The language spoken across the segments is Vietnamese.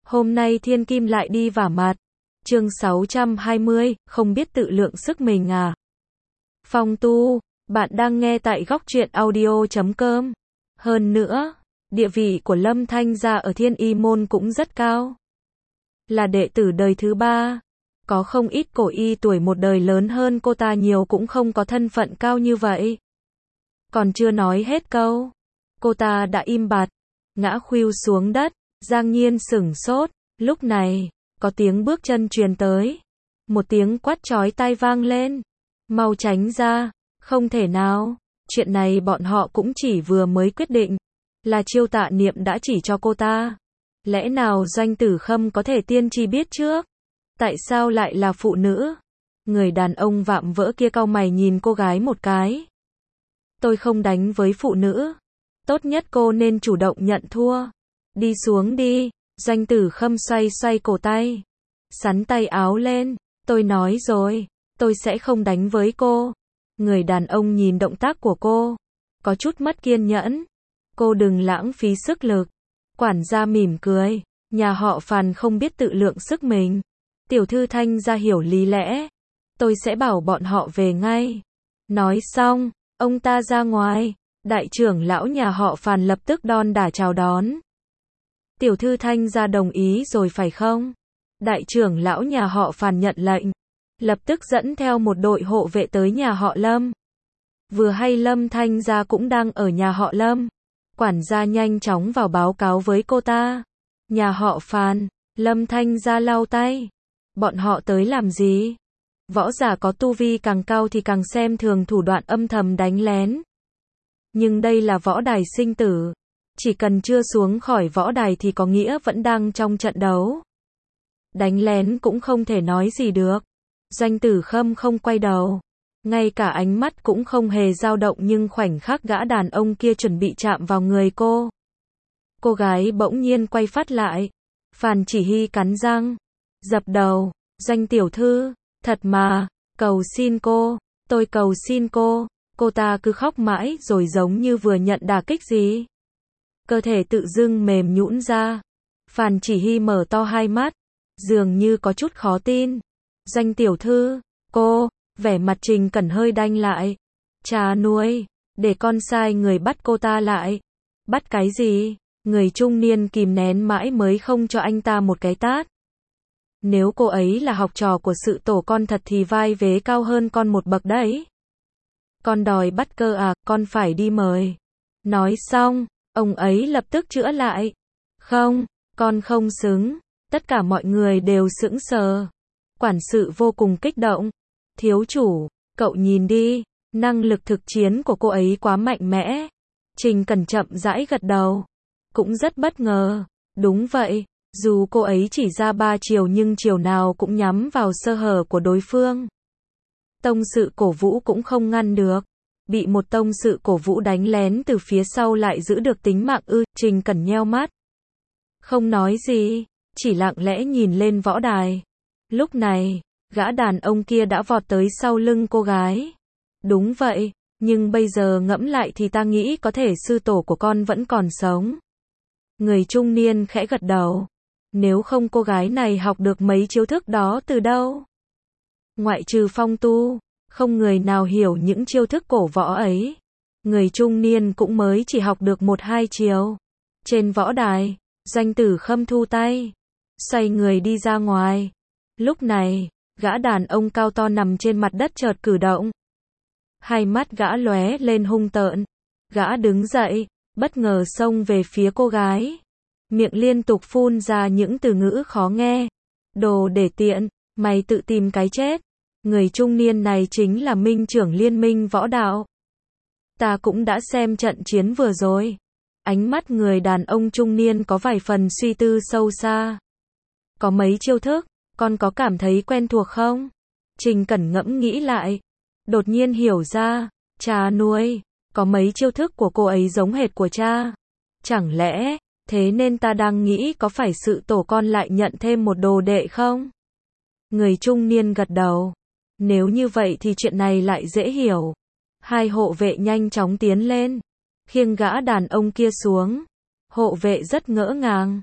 Hôm nay thiên kim lại đi vả mặt. Chương 620, không biết tự lượng sức mình à. Phong Tu, bạn đang nghe tại góc truyện audio.com. Hơn nữa, địa vị của Lâm Thanh gia ở Thiên Y môn cũng rất cao. Là đệ tử đời thứ 3. Có không ít cổ y tuổi một đời lớn hơn cô ta nhiều cũng không có thân phận cao như vậy. Còn chưa nói hết câu, cô ta đã im bặt, ngã khuỵu xuống đất. Giang Nhiên sửng sốt, lúc này, có tiếng bước chân truyền tới. Một tiếng quát chói tai vang lên. Mau tránh ra, không thể nào, chuyện này bọn họ cũng chỉ vừa mới quyết định. Là Chiêu Tạ Niệm đã chỉ cho cô ta. Lẽ nào Doanh Tử Khâm có thể tiên tri biết trước? Tại sao lại là phụ nữ? Người đàn ông vạm vỡ kia cau mày nhìn cô gái một cái. Tôi không đánh với phụ nữ. Tốt nhất cô nên chủ động nhận thua. Đi xuống đi. Doanh Tử Khâm xoay xoay cổ tay, xắn tay áo lên. Tôi nói rồi, tôi sẽ không đánh với cô. Người đàn ông nhìn động tác của cô, có chút mất kiên nhẫn. Cô đừng lãng phí sức lực. Quản gia mỉm cười. Nhà họ Phàn không biết tự lượng sức mình. Tiểu thư Thanh gia hiểu lý lẽ. Tôi sẽ bảo bọn họ về ngay. Nói xong, ông ta ra ngoài. Đại trưởng lão nhà họ Phàn lập tức đon đả chào đón. Tiểu thư Thanh gia đồng ý rồi phải không? Đại trưởng lão nhà họ Phàn nhận lệnh, lập tức dẫn theo một đội hộ vệ tới nhà họ Lâm. Vừa hay Lâm Thanh gia cũng đang ở nhà họ Lâm. Quản gia nhanh chóng vào báo cáo với cô ta. Nhà họ Phàn. Lâm Thanh gia lau tay. Bọn họ tới làm gì? Võ giả có tu vi càng cao thì càng xem thường thủ đoạn âm thầm đánh lén. Nhưng đây là võ đài sinh tử. Chỉ cần chưa xuống khỏi võ đài thì có nghĩa vẫn đang trong trận đấu. Đánh lén cũng không thể nói gì được. Doanh Tử Khâm không quay đầu. Ngay cả ánh mắt cũng không hề dao động, nhưng khoảnh khắc gã đàn ông kia chuẩn bị chạm vào người cô. Cô gái bỗng nhiên quay phát lại. Phàn Chỉ Hy cắn răng, dập đầu. Doanh tiểu thư, thật mà, cầu xin cô, tôi cầu xin cô. Cô ta cứ khóc mãi rồi giống như vừa nhận đả kích gì. Cơ thể tự dưng mềm nhũn ra. Phàn Chỉ Hy mở to hai mắt, dường như có chút khó tin. Doanh tiểu thư, cô, vẻ mặt Trình Cẩn hơi đanh lại. Cha nuôi, để con sai người bắt cô ta lại. Bắt cái gì? Người trung niên kìm nén mãi mới không cho anh ta một cái tát. Nếu cô ấy là học trò của sự tổ con thật thì vai vế cao hơn con một bậc đấy. Con đòi bắt cơ à, con phải đi mời. Nói xong, ông ấy lập tức chữa lại. Không, con không xứng. Tất cả mọi người đều sững sờ. Quản sự vô cùng kích động. Thiếu chủ, cậu nhìn đi, năng lực thực chiến của cô ấy quá mạnh mẽ. Trình Cẩn chậm rãi gật đầu. Cũng rất bất ngờ. Đúng vậy, dù cô ấy chỉ ra 3 chiều nhưng chiều nào cũng nhắm vào sơ hở của đối phương. Tông sự cổ vũ cũng không ngăn được. Bị một tông sự cổ vũ đánh lén từ phía sau lại giữ được tính mạng ư? Trình Cẩn nheo mắt, không nói gì, chỉ lặng lẽ nhìn lên võ đài. Lúc này, gã đàn ông kia đã vọt tới sau lưng cô gái. Đúng vậy, nhưng bây giờ ngẫm lại thì ta nghĩ có thể sư tổ của con vẫn còn sống. Người trung niên khẽ gật đầu. Nếu không cô gái này học được mấy chiêu thức đó từ đâu? Ngoại trừ Phong Tu, không người nào hiểu những chiêu thức cổ võ ấy. Người trung niên cũng mới chỉ học được 1-2 chiều. Trên võ đài, Doanh Tử Khâm thu tay, xoay người đi ra ngoài. Lúc này, gã đàn ông cao to nằm trên mặt đất chợt cử động. Hai mắt gã lóe lên hung tợn. Gã đứng dậy, bất ngờ xông về phía cô gái. Miệng liên tục phun ra những từ ngữ khó nghe. Đồ để tiện, mày tự tìm cái chết. Người trung niên này chính là minh trưởng liên minh võ đạo. Ta cũng đã xem trận chiến vừa rồi. Ánh mắt người đàn ông trung niên có vài phần suy tư sâu xa. Có mấy chiêu thức, con có cảm thấy quen thuộc không? Trình Cẩn ngẫm nghĩ lại. Đột nhiên hiểu ra, cha nuôi, có mấy chiêu thức của cô ấy giống hệt của cha. Chẳng lẽ, thế nên ta đang nghĩ có phải sự tổ con lại nhận thêm một đồ đệ không? Người trung niên gật đầu. Nếu như vậy thì chuyện này lại dễ hiểu. Hai hộ vệ nhanh chóng tiến lên, khiêng gã đàn ông kia xuống. Hộ vệ rất ngỡ ngàng.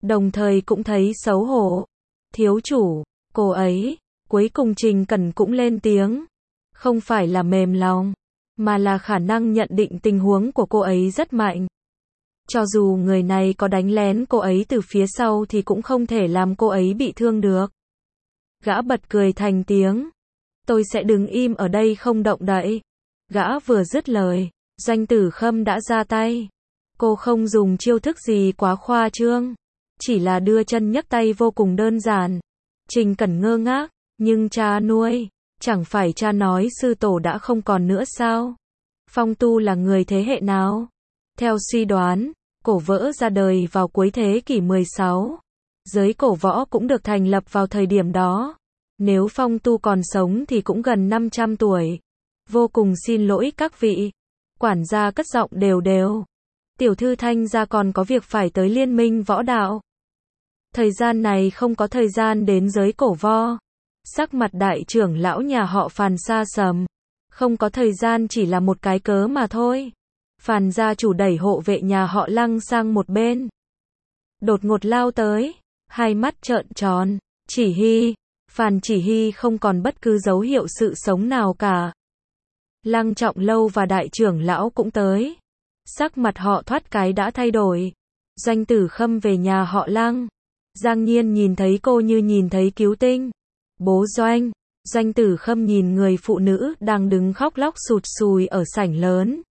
đồng thời cũng thấy xấu hổ. Thiếu chủ, cô ấy, cuối cùng Trình Cẩn cũng lên tiếng. Không phải là mềm lòng, mà là khả năng nhận định tình huống của cô ấy rất mạnh. Cho dù người này có đánh lén cô ấy từ phía sau thì cũng không thể làm cô ấy bị thương được. Gã bật cười thành tiếng. Tôi sẽ đứng im ở đây không động đậy. Gã vừa dứt lời, Doanh Tử Khâm đã ra tay. Cô không dùng chiêu thức gì quá khoa trương, chỉ là đưa chân nhấc tay vô cùng đơn giản. Trình Cẩn ngơ ngác, nhưng cha nuôi, chẳng phải cha nói sư tổ đã không còn nữa sao? Phong Tu là người thế hệ nào? Theo suy đoán, cổ võ ra đời vào cuối thế kỷ 16. Giới cổ võ cũng được thành lập vào thời điểm đó. Nếu Phong Tu còn sống thì cũng gần 500 tuổi. Vô cùng xin lỗi các vị. Quản gia cất giọng đều đều. Tiểu thư Thanh gia còn có việc phải tới Liên minh võ đạo. Thời gian này không có thời gian đến giới cổ võ. Sắc mặt đại trưởng lão nhà họ Phàn xa sầm. Không có thời gian chỉ là một cái cớ mà thôi. Phàn gia chủ đẩy hộ vệ nhà họ Lăng sang một bên. Đột ngột lao tới. Hai mắt trợn tròn. Chỉ Hy. Phàn Chỉ Hy không còn bất cứ dấu hiệu sự sống nào cả. Lăng Trọng Lâu và đại trưởng lão cũng tới. Sắc mặt họ thoát cái đã thay đổi. Doanh Tử Khâm về nhà họ Lăng. Giang Nhiên nhìn thấy cô như nhìn thấy cứu tinh. Bố Doanh. Doanh Tử Khâm nhìn người phụ nữ đang đứng khóc lóc sụt sùi ở sảnh lớn.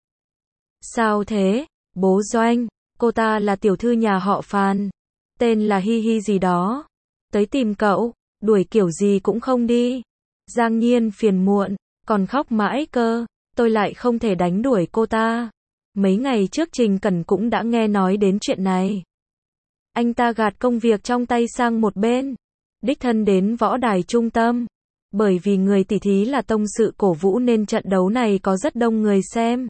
Sao thế, bố Doanh? Cô ta là tiểu thư nhà họ Phàn. Tên là Hi Hi gì đó. Tới tìm cậu, đuổi kiểu gì cũng không đi. Giang Nhiên phiền muộn, còn khóc mãi cơ. Tôi lại không thể đánh đuổi cô ta. Mấy ngày trước Trình Cẩn cũng đã nghe nói đến chuyện này. Anh ta gạt công việc trong tay sang một bên. Đích thân đến võ đài trung tâm. Bởi vì người tỉ thí là tông sự cổ vũ nên trận đấu này có rất đông người xem.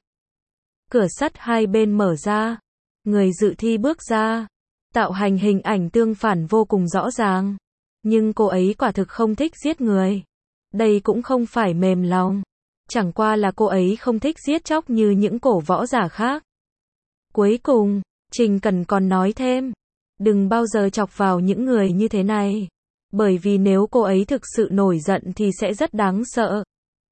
Cửa sắt hai bên mở ra. Người dự thi bước ra. Tạo hành hình ảnh tương phản vô cùng rõ ràng. Nhưng cô ấy quả thực không thích giết người. Đây cũng không phải mềm lòng. Chẳng qua là cô ấy không thích giết chóc như những cổ võ giả khác. Cuối cùng, Trình Cẩn còn nói thêm. Đừng bao giờ chọc vào những người như thế này. Bởi vì nếu cô ấy thực sự nổi giận thì sẽ rất đáng sợ.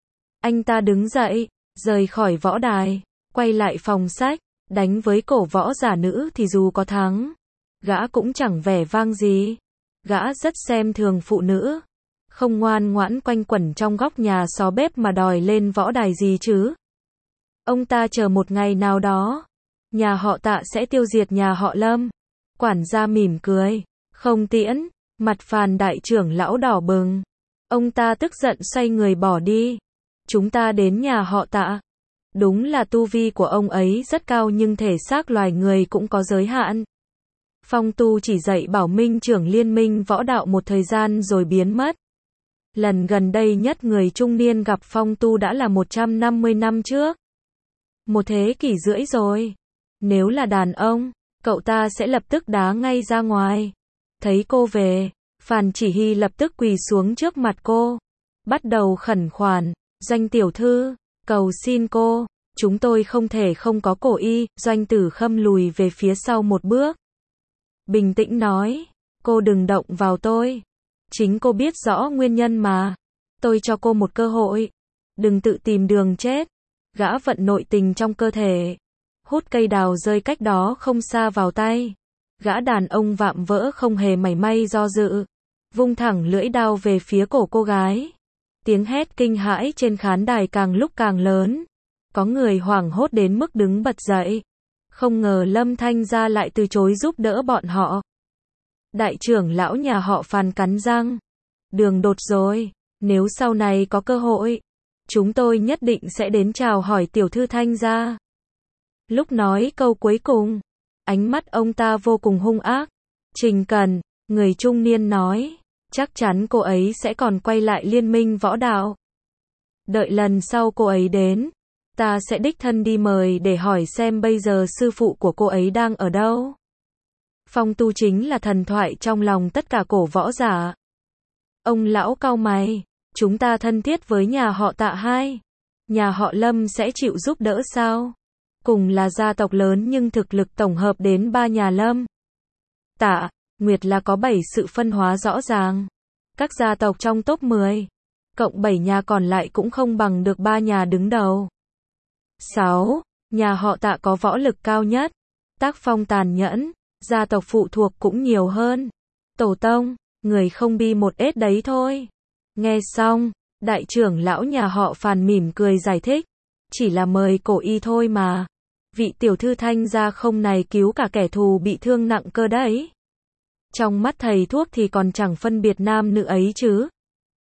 Anh ta đứng dậy, rời khỏi võ đài, quay lại phòng sách, đánh với cổ võ giả nữ thì dù có thắng, gã cũng chẳng vẻ vang gì. Gã rất xem thường phụ nữ. Không ngoan ngoãn quanh quẩn trong góc nhà xó bếp mà đòi lên võ đài gì chứ. Ông ta chờ một ngày nào đó, nhà họ Tạ sẽ tiêu diệt nhà họ Lâm. Quản gia mỉm cười, không tiễn. Mặt Phàn đại trưởng lão đỏ bừng. Ông ta tức giận xoay người bỏ đi. Chúng ta đến nhà họ Tạ. Đúng là tu vi của ông ấy rất cao nhưng thể xác loài người cũng có giới hạn. Phong Tu chỉ dạy bảo minh trưởng liên minh võ đạo một thời gian rồi biến mất. Lần gần đây nhất người trung niên gặp Phong Tu đã là 150 năm trước. Một thế kỷ rưỡi rồi. Nếu là đàn ông, cậu ta sẽ lập tức đá ngay ra ngoài. Thấy cô về, Phàn Chỉ Hy lập tức quỳ xuống trước mặt cô. Bắt đầu khẩn khoản, Doanh tiểu thư, cầu xin cô, chúng tôi không thể không có cổ y. Doanh Tử Khâm lùi về phía sau một bước. Bình tĩnh nói, cô đừng động vào tôi. Chính cô biết rõ nguyên nhân mà. Tôi cho cô một cơ hội. Đừng tự tìm đường chết. Gã vận nội tình trong cơ thể. Hút cây đào rơi cách đó không xa vào tay. Gã đàn ông vạm vỡ không hề mảy may do dự. Vung thẳng lưỡi đao về phía cổ cô gái. Tiếng hét kinh hãi trên khán đài càng lúc càng lớn. Có người hoảng hốt đến mức đứng bật dậy. Không ngờ Lâm Thanh gia lại từ chối giúp đỡ bọn họ. Đại trưởng lão nhà họ Phàn cắn răng. Đường đột rồi. Nếu sau này có cơ hội, chúng tôi nhất định sẽ đến chào hỏi tiểu thư Thanh gia. Lúc nói câu cuối cùng, ánh mắt ông ta vô cùng hung ác. Trình Cẩn, người trung niên nói, chắc chắn cô ấy sẽ còn quay lại liên minh võ đạo. Đợi lần sau cô ấy đến, ta sẽ đích thân đi mời để hỏi xem bây giờ sư phụ của cô ấy đang ở đâu. Phong Tu chính là thần thoại trong lòng tất cả cổ võ giả. Ông lão cau mày, chúng ta thân thiết với nhà họ Tạ hai. Nhà họ Lâm sẽ chịu giúp đỡ sao? Cùng là gia tộc lớn nhưng thực lực tổng hợp đến ba nhà Lâm, Tạ, Nguyệt là có 7 sự phân hóa rõ ràng. Các gia tộc trong top 10, cộng 7 nhà còn lại cũng không bằng được 3 nhà đứng đầu. 6. Nhà họ Tạ có võ lực cao nhất, tác phong tàn nhẫn, gia tộc phụ thuộc cũng nhiều hơn. Tổ tông, người không bi một ết đấy thôi. Nghe xong, đại trưởng lão nhà họ Phàn mỉm cười giải thích. Chỉ là mời cổ y thôi mà. Vị tiểu thư Thanh gia không này cứu cả kẻ thù bị thương nặng cơ đấy. Trong mắt thầy thuốc thì còn chẳng phân biệt nam nữ ấy chứ.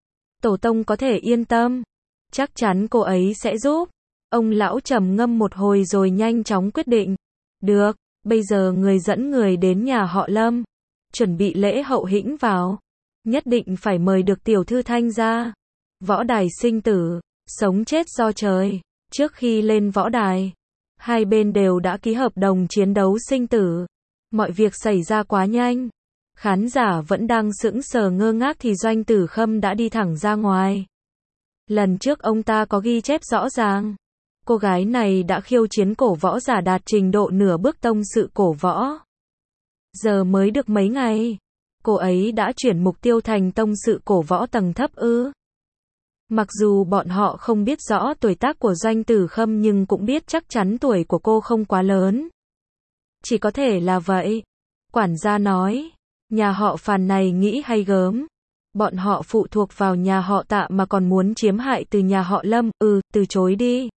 Tổ tông có thể yên tâm. Chắc chắn cô ấy sẽ giúp. Ông lão trầm ngâm một hồi rồi nhanh chóng quyết định. Được, bây giờ người dẫn người đến nhà họ Lâm. Chuẩn bị lễ hậu hĩnh vào. Nhất định phải mời được tiểu thư Thanh gia. Võ đài sinh tử, sống chết do trời. Trước khi lên võ đài, hai bên đều đã ký hợp đồng chiến đấu sinh tử. Mọi việc xảy ra quá nhanh. Khán giả vẫn đang sững sờ ngơ ngác thì Doanh Tử Khâm đã đi thẳng ra ngoài. Lần trước ông ta có ghi chép rõ ràng. Cô gái này đã khiêu chiến cổ võ giả đạt trình độ nửa bước tông sự cổ võ. Giờ mới được mấy ngày, cô ấy đã chuyển mục tiêu thành tông sự cổ võ tầng thấp ư. Mặc dù bọn họ không biết rõ tuổi tác của Doanh Tử Khâm nhưng cũng biết chắc chắn tuổi của cô không quá lớn. Chỉ có thể là vậy. Quản gia nói, nhà họ Phàn này nghĩ hay gớm. Bọn họ phụ thuộc vào nhà họ Tạ mà còn muốn chiếm hại từ nhà họ Lâm, từ chối đi.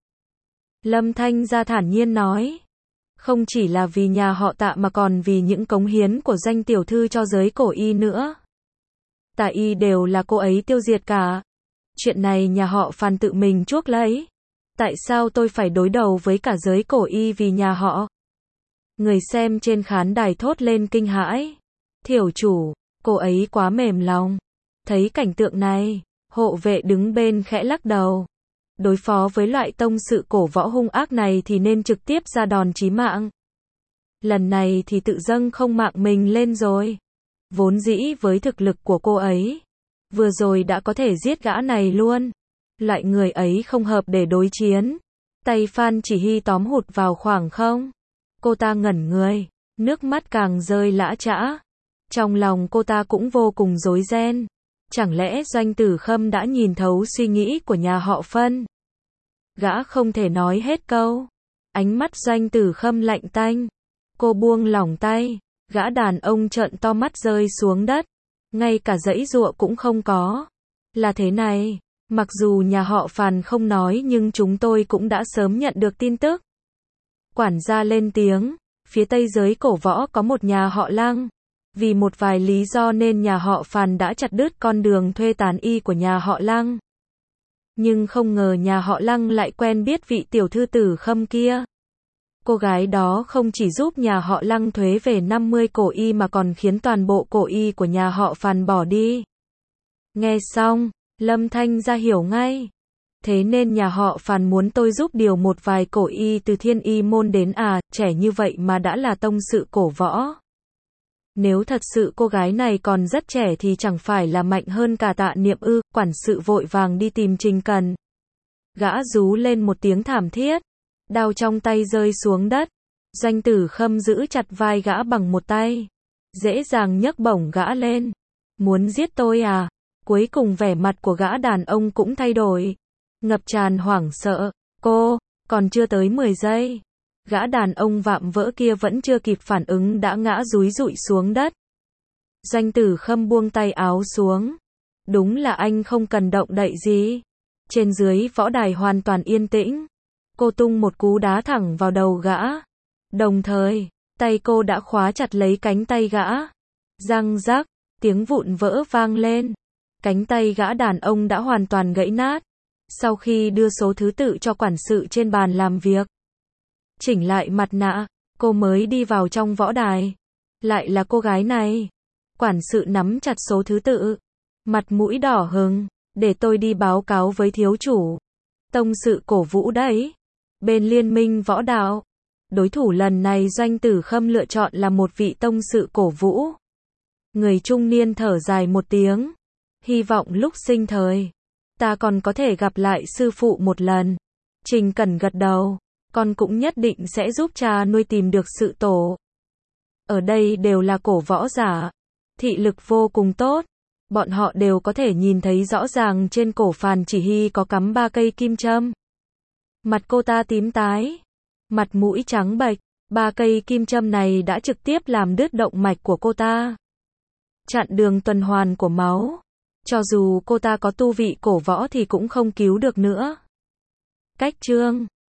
Lâm Thanh gia thản nhiên nói. Không chỉ là vì nhà họ Tạ mà còn vì những cống hiến của Doanh tiểu thư cho giới cổ y nữa. Tạ y đều là cô ấy tiêu diệt cả. Chuyện này nhà họ Phàn tự mình chuốc lấy. Tại sao tôi phải đối đầu với cả giới cổ y vì nhà họ? Người xem trên khán đài thốt lên kinh hãi. Thiểu chủ, cô ấy quá mềm lòng. Thấy cảnh tượng này, hộ vệ đứng bên khẽ lắc đầu. Đối phó với loại tông sự cổ võ hung ác này thì nên trực tiếp ra đòn chí mạng. Lần này thì tự dâng không mạng mình lên rồi. Vốn dĩ với thực lực của cô ấy, vừa rồi đã có thể giết gã này luôn. Loại người ấy không hợp để đối chiến. Tay Phan Chỉ Hy tóm hụt vào khoảng không. Cô ta ngẩn người, nước mắt càng rơi lã chã. Trong lòng cô ta cũng vô cùng rối ren. Chẳng lẽ Doanh Tử Khâm đã nhìn thấu suy nghĩ của nhà họ Phân? Gã không thể nói hết câu. Ánh mắt Doanh Tử Khâm lạnh tanh. Cô buông lỏng tay. Gã đàn ông trợn to mắt rơi xuống đất. Ngay cả giãy giụa cũng không có. Là thế này, mặc dù nhà họ Phàn không nói nhưng chúng tôi cũng đã sớm nhận được tin tức. Quản gia lên tiếng, phía tây giới cổ võ có một nhà họ Lăng. Vì một vài lý do nên nhà họ Phàn đã chặt đứt con đường thuê tán y của nhà họ Lăng. Nhưng không ngờ nhà họ Lăng lại quen biết vị tiểu thư Tử Khâm kia. Cô gái đó không chỉ giúp nhà họ Lăng thuế về 50 cổ y mà còn khiến toàn bộ cổ y của nhà họ Phàn bỏ đi. Nghe xong, Lâm Thanh gia hiểu ngay. Thế nên nhà họ Phàn muốn tôi giúp điều một vài cổ y từ Thiên Y môn đến trẻ như vậy mà đã là tông sự cổ võ. Nếu thật sự cô gái này còn rất trẻ thì chẳng phải là mạnh hơn cả Tạ Niệm ư? Quản sự vội vàng đi tìm Trình Cần. Gã rú lên một tiếng thảm thiết. Đao trong tay rơi xuống đất. Doanh Tử Khâm giữ chặt vai gã bằng một tay. Dễ dàng nhấc bổng gã lên. Muốn giết tôi à? Cuối cùng vẻ mặt của gã đàn ông cũng thay đổi. Ngập tràn hoảng sợ. Cô, còn chưa tới 10 giây. Gã đàn ông vạm vỡ kia vẫn chưa kịp phản ứng đã ngã dúi dụi xuống đất. Doanh Tử Khâm buông tay áo xuống. Đúng là anh không cần động đậy gì. Trên dưới võ đài hoàn toàn yên tĩnh. Cô tung một cú đá thẳng vào đầu gã. Đồng thời, tay cô đã khóa chặt lấy cánh tay gã. Răng rắc, tiếng vụn vỡ vang lên. Cánh tay gã đàn ông đã hoàn toàn gãy nát. Sau khi đưa số thứ tự cho quản sự trên bàn làm việc, chỉnh lại mặt nạ, cô mới đi vào trong võ đài. Lại là cô gái này. Quản sự nắm chặt số thứ tự. Mặt mũi đỏ hừng. Để tôi đi báo cáo với thiếu chủ. Tông sự cổ vũ đấy. Bên liên minh võ đạo. Đối thủ lần này Doanh Tử Khâm lựa chọn là một vị tông sự cổ vũ. Người trung niên thở dài một tiếng. Hy vọng lúc sinh thời, ta còn có thể gặp lại sư phụ một lần. Trình Cẩn gật đầu. Con cũng nhất định sẽ giúp cha nuôi tìm được sự tổ. Ở đây đều là cổ võ giả. Thị lực vô cùng tốt. Bọn họ đều có thể nhìn thấy rõ ràng trên cổ Phàn Chỉ Hy có cắm 3 cây kim châm. Mặt cô ta tím tái, mặt mũi trắng bệch, 3 cây kim châm này đã trực tiếp làm đứt động mạch của cô ta, chặn đường tuần hoàn của máu. Cho dù cô ta có tu vị cổ võ thì cũng không cứu được nữa. Cách chương